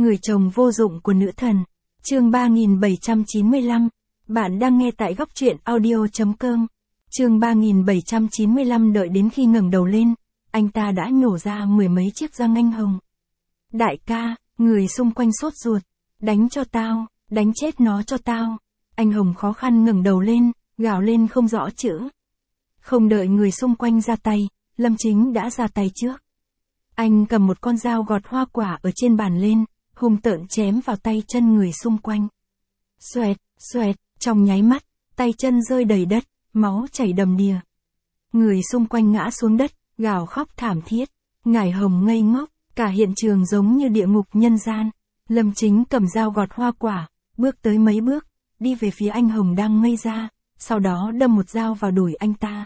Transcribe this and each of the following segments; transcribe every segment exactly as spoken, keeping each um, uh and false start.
Người chồng vô dụng của nữ thần. Chương ba nghìn bảy trăm chín mươi lăm. Bạn đang nghe tại góc truyện audio chấm com. Chương ba nghìn bảy trăm chín mươi lăm. Đợi đến khi ngẩng đầu lên, anh ta đã nhổ ra mười mấy chiếc răng anh hồng. Đại ca, người xung quanh sốt ruột. Đánh cho tao, đánh chết nó cho tao. Anh Hồng khó khăn ngẩng đầu lên, gào lên không rõ chữ. Không đợi người xung quanh ra tay, Lâm Chính đã ra tay trước. Anh cầm một con dao gọt hoa quả ở trên bàn lên, hung tợn chém vào tay chân người xung quanh. Xoẹt, xoẹt, trong nháy mắt, tay chân rơi đầy đất, máu chảy đầm đìa. Người xung quanh ngã xuống đất, gào khóc thảm thiết. Ngải Hồng ngây ngốc, cả hiện trường giống như địa ngục nhân gian. Lâm Chính cầm dao gọt hoa quả, bước tới mấy bước, đi về phía anh Hồng đang ngây ra, sau đó đâm một dao vào đùi anh ta.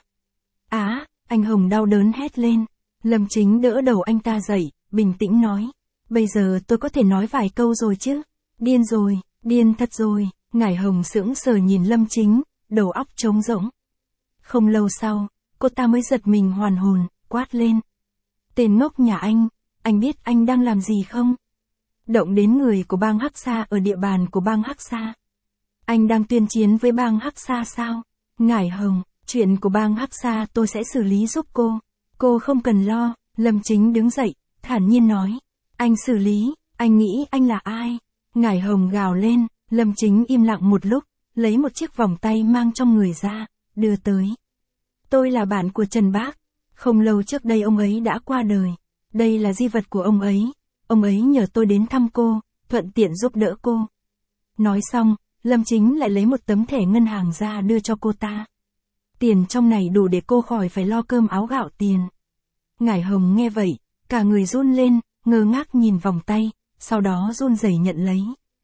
Á, anh Hồng đau đớn hét lên. Lâm Chính đỡ đầu anh ta dậy, bình tĩnh nói. Bây giờ tôi có thể nói vài câu rồi chứ? Điên rồi, điên thật rồi. Ngải Hồng sững sờ nhìn Lâm Chính, đầu óc trống rỗng. Không lâu sau, cô ta mới giật mình hoàn hồn, quát lên. Tên ngốc nhà anh, anh biết anh đang làm gì không? Động đến người của bang Hắc Sa ở địa bàn của bang Hắc Sa. Anh đang tuyên chiến với bang Hắc Sa sao? Ngải Hồng, chuyện của bang Hắc Sa tôi sẽ xử lý giúp cô. Cô không cần lo. Lâm Chính đứng dậy, thản nhiên nói. Anh xử lý, anh nghĩ anh là ai? Ngải Hồng gào lên. Lâm Chính im lặng một lúc, lấy một chiếc vòng tay mang trong người ra, đưa tới. Tôi là bạn của Trần Bác. Không lâu trước đây ông ấy đã qua đời. Đây là di vật của ông ấy. Ông ấy nhờ tôi đến thăm cô, thuận tiện giúp đỡ cô. Nói xong, Lâm Chính lại lấy một tấm thẻ ngân hàng ra đưa cho cô ta. Tiền trong này đủ để cô khỏi phải lo cơm áo gạo tiền. Ngải Hồng nghe vậy, cả người run lên, ngơ ngác nhìn vòng tay, sau đó run rẩy nhận lấy.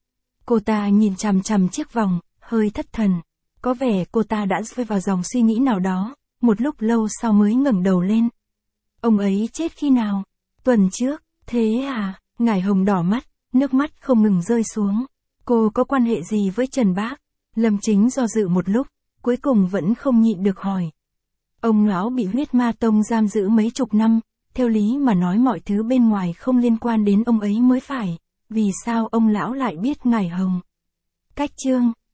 Cô ta nhìn chằm chằm chiếc vòng, hơi thất thần. Có vẻ cô ta đã rơi vào dòng suy nghĩ nào đó, một lúc lâu sau mới ngẩng đầu lên. Ông ấy chết khi nào? Tuần trước, thế à? Ngải Hồng đỏ mắt, nước mắt không ngừng rơi xuống. Cô có quan hệ gì với Trần Bác? Lâm Chính do dự một lúc, cuối cùng vẫn không nhịn được hỏi. Ông lão bị huyết ma tông giam giữ mấy chục năm, theo lý mà nói mọi thứ bên ngoài không liên quan đến ông ấy mới phải. Vì sao ông lão lại biết Ngải Hồng? Cách chương.